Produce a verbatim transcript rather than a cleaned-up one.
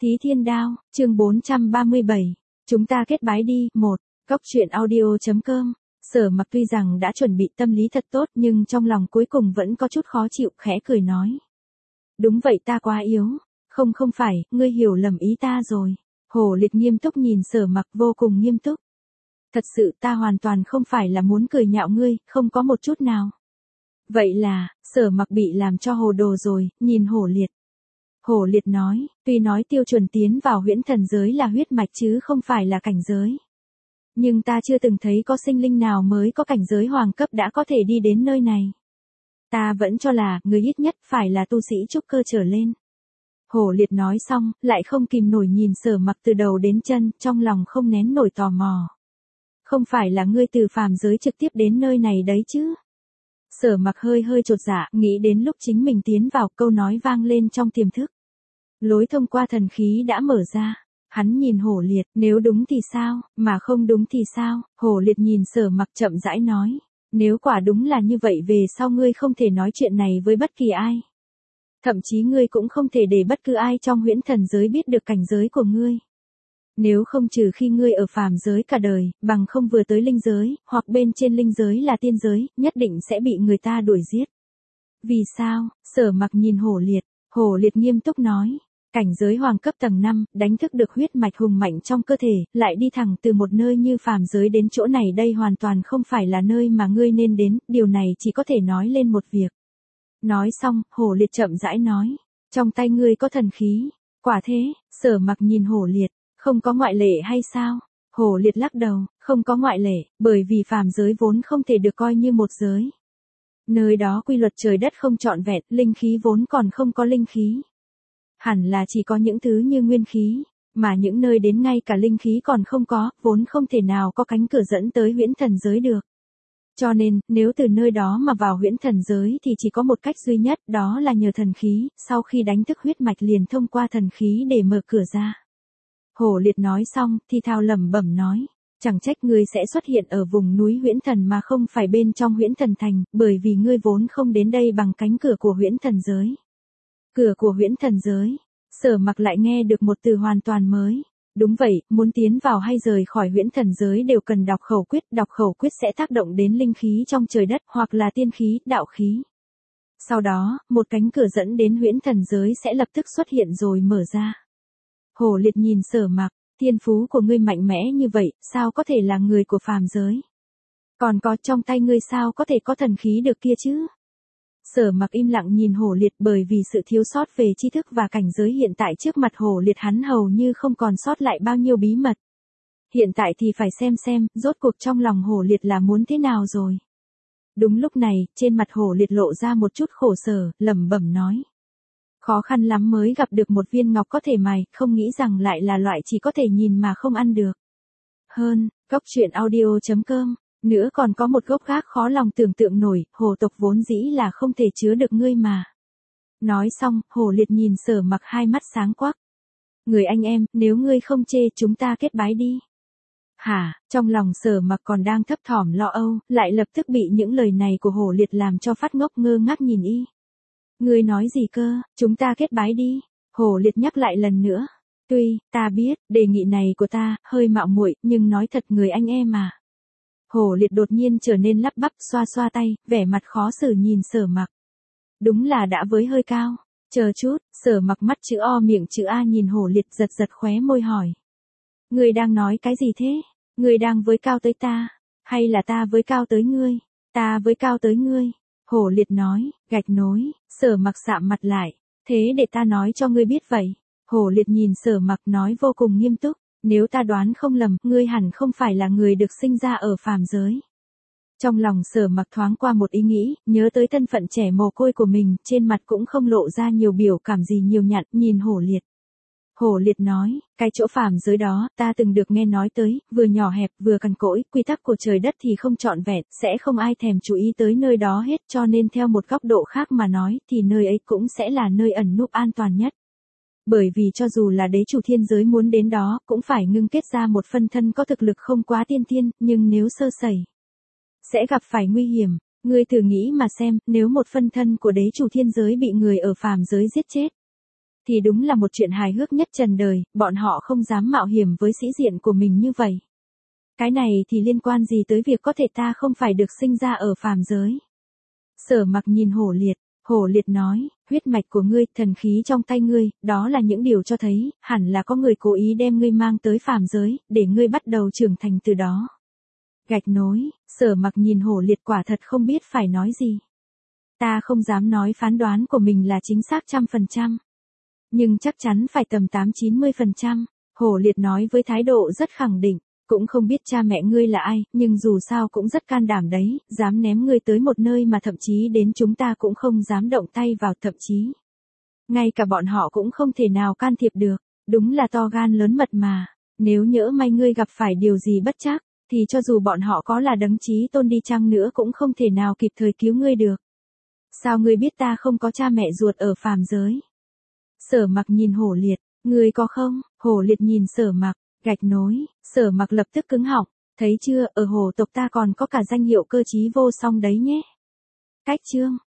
Thí Thiên Đao, chương bốn trăm ba mươi bảy. Chúng ta kết bái đi. một. Cốc truyện audio chấm com. Sở Mặc tuy rằng đã chuẩn bị tâm lý thật tốt nhưng trong lòng cuối cùng vẫn có chút khó chịu, khẽ cười nói. Đúng vậy, ta quá yếu. Không không phải, ngươi hiểu lầm ý ta rồi. Hồ Liệt nghiêm túc nhìn Sở Mặc, vô cùng nghiêm túc. Thật sự ta hoàn toàn không phải là muốn cười nhạo ngươi, không có một chút nào. Vậy là, Sở Mặc bị làm cho hồ đồ rồi, nhìn Hồ Liệt. Hồ Liệt nói, tuy nói tiêu chuẩn tiến vào huyễn thần giới là huyết mạch chứ không phải là cảnh giới. Nhưng ta chưa từng thấy có sinh linh nào mới có cảnh giới hoàng cấp đã có thể đi đến nơi này. Ta vẫn cho là, người ít nhất phải là tu sĩ trúc cơ trở lên. Hồ Liệt nói xong, lại không kìm nổi nhìn Sở Mặc từ đầu đến chân, trong lòng không nén nổi tò mò. Không phải là ngươi từ phàm giới trực tiếp đến nơi này đấy chứ? Sở Mặc hơi hơi chột dạ, nghĩ đến lúc chính mình tiến vào, câu nói vang lên trong tiềm thức. Lối thông qua thần khí đã mở ra. Hắn nhìn Hồ Liệt, nếu đúng thì sao, mà không đúng thì sao? Hồ Liệt nhìn Sở Mặc chậm rãi nói. Nếu quả đúng là như vậy, về sau ngươi không thể nói chuyện này với bất kỳ ai. Thậm chí ngươi cũng không thể để bất cứ ai trong huyễn thần giới biết được cảnh giới của ngươi. Nếu không trừ khi ngươi ở phàm giới cả đời, bằng không vừa tới linh giới, hoặc bên trên linh giới là tiên giới, nhất định sẽ bị người ta đuổi giết. Vì sao? Sở Mặc nhìn Hồ Liệt. Hồ Liệt nghiêm túc nói. Cảnh giới hoàng cấp tầng năm, đánh thức được huyết mạch hùng mạnh trong cơ thể, lại đi thẳng từ một nơi như phàm giới đến chỗ này, đây hoàn toàn không phải là nơi mà ngươi nên đến, điều này chỉ có thể nói lên một việc. Nói xong, Hồ Liệt chậm rãi nói. Trong tay ngươi có thần khí. Quả thế? Sở Mặc nhìn Hồ Liệt. Không có ngoại lệ hay sao? Hồ Liệt lắc đầu, không có ngoại lệ, bởi vì phàm giới vốn không thể được coi như một giới. Nơi đó quy luật trời đất không trọn vẹn, linh khí vốn còn không có linh khí. Hẳn là chỉ có những thứ như nguyên khí, mà những nơi đến ngay cả linh khí còn không có, vốn không thể nào có cánh cửa dẫn tới huyễn thần giới được. Cho nên, nếu từ nơi đó mà vào huyễn thần giới thì chỉ có một cách duy nhất, đó là nhờ thần khí, sau khi đánh thức huyết mạch liền thông qua thần khí để mở cửa ra. Hồ Liệt nói xong, thì thào lẩm bẩm nói, chẳng trách ngươi sẽ xuất hiện ở vùng núi huyễn thần mà không phải bên trong huyễn thần thành, bởi vì ngươi vốn không đến đây bằng cánh cửa của huyễn thần giới. Cửa của huyễn thần giới. Sở Mặc lại nghe được một từ hoàn toàn mới. Đúng vậy, muốn tiến vào hay rời khỏi huyễn thần giới đều cần đọc khẩu quyết, đọc khẩu quyết sẽ tác động đến linh khí trong trời đất, hoặc là tiên khí, đạo khí. Sau đó, một cánh cửa dẫn đến huyễn thần giới sẽ lập tức xuất hiện rồi mở ra. Hồ Liệt nhìn Sở Mặc, thiên phú của ngươi mạnh mẽ như vậy, sao có thể là người của phàm giới? Còn có trong tay ngươi sao có thể có thần khí được kia chứ? Sở Mặc im lặng nhìn Hồ Liệt, bởi vì sự thiếu sót về tri thức và cảnh giới hiện tại trước mặt Hồ Liệt hắn hầu như không còn sót lại bao nhiêu bí mật. Hiện tại thì phải xem xem, rốt cuộc trong lòng Hồ Liệt là muốn thế nào rồi. Đúng lúc này, trên mặt Hồ Liệt lộ ra một chút khổ sở, lẩm bẩm nói. Khó khăn lắm mới gặp được một viên ngọc có thể mài, không nghĩ rằng lại là loại chỉ có thể nhìn mà không ăn được. Hơn, cốc truyện audio chấm com. Nữa còn có một gốc khác khó lòng tưởng tượng nổi, hồ tộc vốn dĩ là không thể chứa được ngươi mà. Nói xong, Hồ Liệt nhìn Sở Mặc hai mắt sáng quắc. Người anh em, nếu ngươi không chê chúng ta kết bái đi. Hả, trong lòng Sở Mặc còn đang thấp thỏm lo âu, lại lập tức bị những lời này của Hồ Liệt làm cho phát ngốc ngơ ngác nhìn y. Ngươi nói gì cơ, chúng ta kết bái đi. Hồ Liệt nhắc lại lần nữa. Tuy, ta biết, đề nghị này của ta, hơi mạo muội, nhưng nói thật người anh em mà. Hồ Liệt đột nhiên trở nên lắp bắp, xoa xoa tay, vẻ mặt khó xử nhìn Sở Mặc. Đúng là đã với hơi cao. Chờ chút, Sở Mặc mắt chữ O miệng chữ A nhìn Hồ Liệt, giật giật khóe môi hỏi. Ngươi đang nói cái gì thế? Ngươi đang với cao tới ta? Hay là ta với cao tới ngươi? Ta với cao tới ngươi? Hồ Liệt nói, gạch nối. Sở Mặc sạm mặt lại. Thế để ta nói cho ngươi biết vậy. Hồ Liệt nhìn Sở Mặc nói vô cùng nghiêm túc. Nếu ta đoán không lầm, ngươi hẳn không phải là người được sinh ra ở phàm giới. Trong lòng Sở Mặc thoáng qua một ý nghĩ, nhớ tới thân phận trẻ mồ côi của mình, trên mặt cũng không lộ ra nhiều biểu cảm gì nhiều nhặn, nhìn Hồ Liệt. Hồ Liệt nói, cái chỗ phàm giới đó, ta từng được nghe nói tới, vừa nhỏ hẹp, vừa cằn cỗi, quy tắc của trời đất thì không trọn vẹn, sẽ không ai thèm chú ý tới nơi đó hết, cho nên theo một góc độ khác mà nói, thì nơi ấy cũng sẽ là nơi ẩn núp an toàn nhất. Bởi vì cho dù là đế chủ thiên giới muốn đến đó, cũng phải ngưng kết ra một phân thân có thực lực không quá tiên tiên, nhưng nếu sơ sẩy, sẽ gặp phải nguy hiểm. Ngươi thử nghĩ mà xem, nếu một phân thân của đế chủ thiên giới bị người ở phàm giới giết chết. thì đúng là một chuyện hài hước nhất trần đời, bọn họ không dám mạo hiểm với sĩ diện của mình như vậy. Cái này thì liên quan gì tới việc có thể ta không phải được sinh ra ở phàm giới. Sở Mặc nhìn Hổ Liệt, Hổ Liệt nói, huyết mạch của ngươi, thần khí trong tay ngươi, đó là những điều cho thấy, hẳn là có người cố ý đem ngươi mang tới phàm giới, để ngươi bắt đầu trưởng thành từ đó. Gạch nối, Sở Mặc nhìn Hổ Liệt quả thật không biết phải nói gì. Ta không dám nói phán đoán của mình là chính xác trăm phần trăm. Nhưng chắc chắn phải tầm tám chín mươi phần trăm, Hổ Liệt nói với thái độ rất khẳng định. Cũng không biết cha mẹ ngươi là ai, nhưng dù sao cũng rất can đảm đấy, dám ném ngươi tới một nơi mà thậm chí đến chúng ta cũng không dám động tay vào, thậm chí. Ngay cả bọn họ cũng không thể nào can thiệp được, đúng là to gan lớn mật mà, nếu nhỡ may ngươi gặp phải điều gì bất trắc, thì cho dù bọn họ có là đấng chí tôn đi chăng nữa cũng không thể nào kịp thời cứu ngươi được. Sao ngươi biết ta không có cha mẹ ruột ở phàm giới? Sở Mặc nhìn Hổ Liệt, ngươi có không? Hổ Liệt nhìn Sở Mặc. Gạch nối, Sở Mặc lập tức cứng họng, thấy chưa, ở hổ tộc ta còn có cả danh hiệu cơ trí vô song đấy nhé. Cách chương